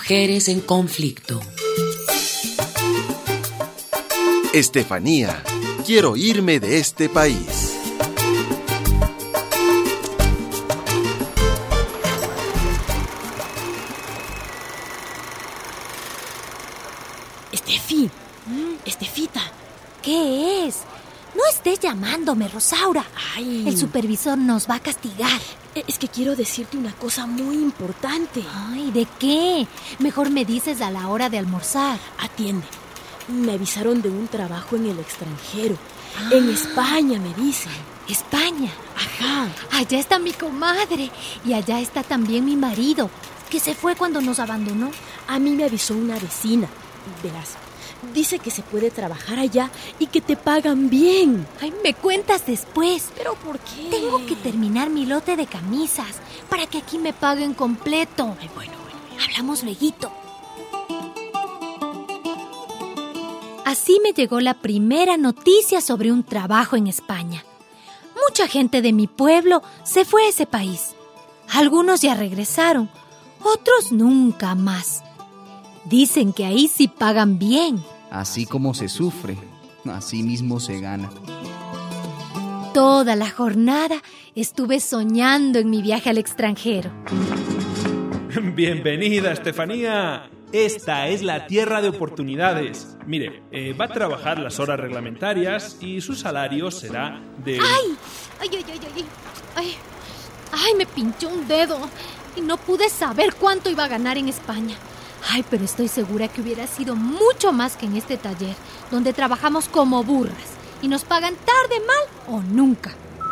Mujeres en conflicto. Estefanía, quiero irme de este país. Estefita. ¿Qué es? No estés llamándome, Rosaura. Ay. El supervisor nos va a castigar. Es que quiero decirte una cosa muy importante. Ay, ¿de qué? Mejor me dices a la hora de almorzar. Atiende. Me avisaron de un trabajo en el extranjero. En España, me dicen. ¿España? Ajá. Allá está mi comadre. Y allá está también mi marido, que se fue cuando nos abandonó. A mí me avisó una vecina. Verás, dice que se puede trabajar allá y que te pagan bien. Ay, me cuentas después. ¿Pero por qué? Tengo que terminar mi lote de camisas para que aquí me paguen completo. Ay, bueno. Hablamos lueguito. Así me llegó la primera noticia sobre un trabajo en España. Mucha gente de mi pueblo se fue a ese país. Algunos ya regresaron, otros nunca más. Dicen que ahí sí pagan bien. Así como se sufre, así mismo se gana. Toda la jornada estuve soñando en mi viaje al extranjero. Bienvenida, Estefanía. Esta es la tierra de oportunidades. Mire, va a trabajar las horas reglamentarias y su salario será de... ¡Ay! Me pinchó un dedo y no pude saber cuánto iba a ganar en España. Ay, pero estoy segura que hubiera sido mucho más que en este taller, donde trabajamos como burras y nos pagan tarde, mal o nunca.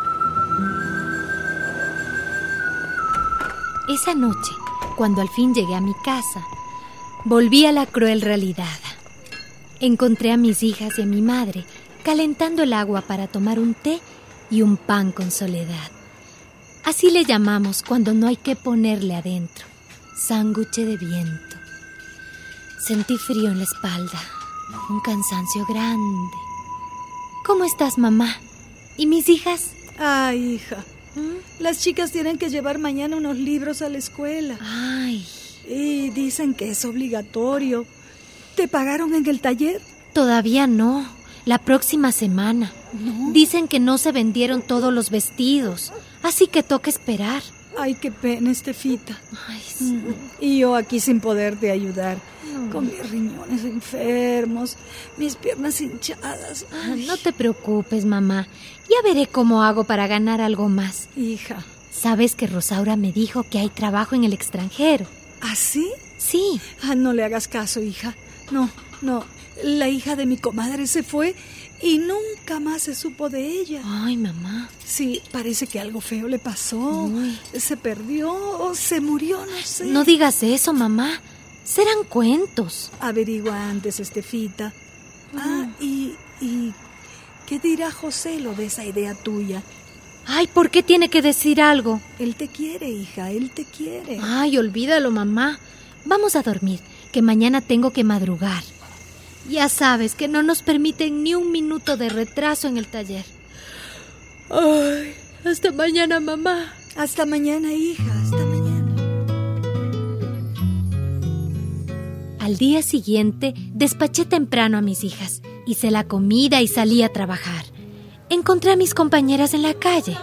Esa noche, cuando al fin llegué a mi casa, volví a la cruel realidad. Encontré a mis hijas y a mi madre calentando el agua para tomar un té y un pan con soledad. Así le llamamos cuando no hay que ponerle adentro. Sándwich de viento. Sentí frío en la espalda, un cansancio grande. ¿Cómo estás, mamá? ¿Y mis hijas? Ay, hija. Las chicas tienen que llevar mañana unos libros a la escuela. Ay. Y dicen que es obligatorio. ¿Te pagaron en el taller? Todavía no. La próxima semana. ¿No? Dicen que no se vendieron todos los vestidos, así que toca esperar. Ay, qué pena, Estefita. Ay, sí. Y yo aquí sin poderte ayudar, con mis riñones enfermos, mis piernas hinchadas. No te preocupes, mamá. Ya veré cómo hago para ganar algo más. Hija. ¿Sabes que Rosaura me dijo que hay trabajo en el extranjero? ¿Ah, sí? Sí. No le hagas caso, hija. No. La hija de mi comadre se fue y nunca más se supo de ella. Ay, mamá. Sí, parece que algo feo le pasó. Uy. Se perdió o se murió, no sé. No digas eso, mamá. Serán cuentos. Averigua antes, Estefita. Y ¿qué dirá José lo de esa idea tuya? Ay, ¿por qué tiene que decir algo? Él te quiere, hija, él te quiere. Ay, olvídalo, mamá. Vamos a dormir, que mañana tengo que madrugar. Ya sabes que no nos permiten ni un minuto de retraso en el taller. Ay, hasta mañana, mamá. Hasta mañana, hija, hasta mañana. Al día siguiente, despaché temprano a mis hijas. Hice la comida y salí a trabajar. Encontré a mis compañeras en la calle.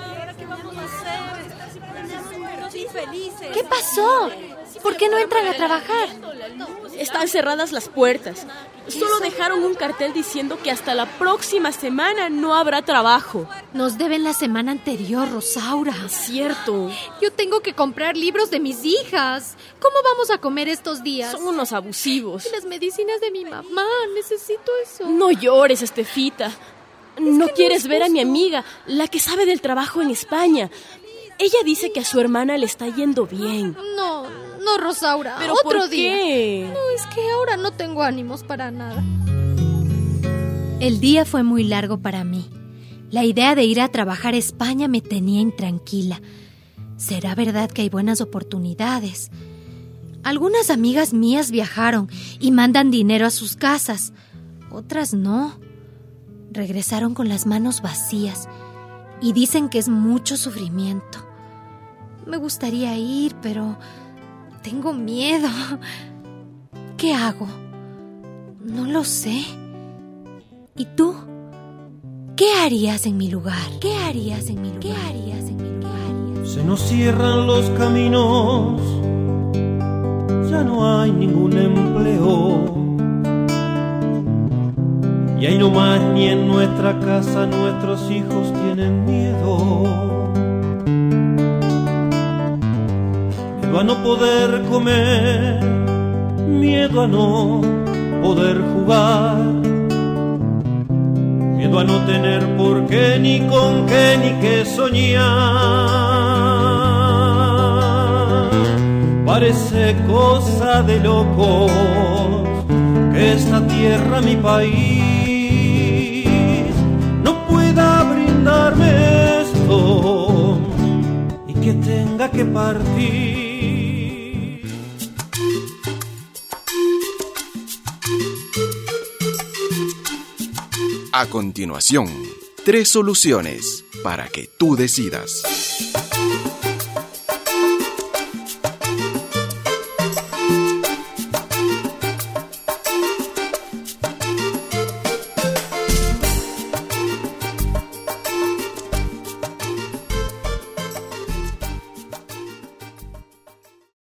¿Qué pasó? ¿Por qué no entran a trabajar? Están cerradas las puertas. Solo dejaron un cartel diciendo que hasta la próxima semana no habrá trabajo. Nos deben la semana anterior, Rosaura. Es cierto. Yo tengo que comprar libros de mis hijas. ¿Cómo vamos a comer estos días? Son unos abusivos. Y las medicinas de mi mamá. Necesito eso. No llores, Estefita. No quieres ver a mi amiga, la que sabe del trabajo en España. Ella dice que a su hermana le está yendo bien. No, Rosaura. ¿Pero otro por día. qué? No, es que ahora no tengo ánimos para nada. El día fue muy largo para mí. La idea de ir a trabajar a España me tenía intranquila. ¿Será verdad que hay buenas oportunidades? Algunas amigas mías viajaron y mandan dinero a sus casas. Otras no. Regresaron con las manos vacías y dicen que es mucho sufrimiento. Me gustaría ir, pero tengo miedo. qué hago? No lo sé. ¿Y tú? ¿Qué harías en mi lugar? ¿Qué harías en mi lugar? ¿Qué harías en mi lugar? Se nos cierran los caminos, ya no hay ningún empleo. Y ahí nomás ni en nuestra casa nuestros hijos tienen miedo. Miedo a no poder comer, miedo a no poder jugar, miedo a no tener por qué, ni con qué, ni qué soñar. Parece cosa de locos que esta tierra, mi país, no pueda brindarme esto y que tenga que partir. A continuación, 3 soluciones para que tú decidas.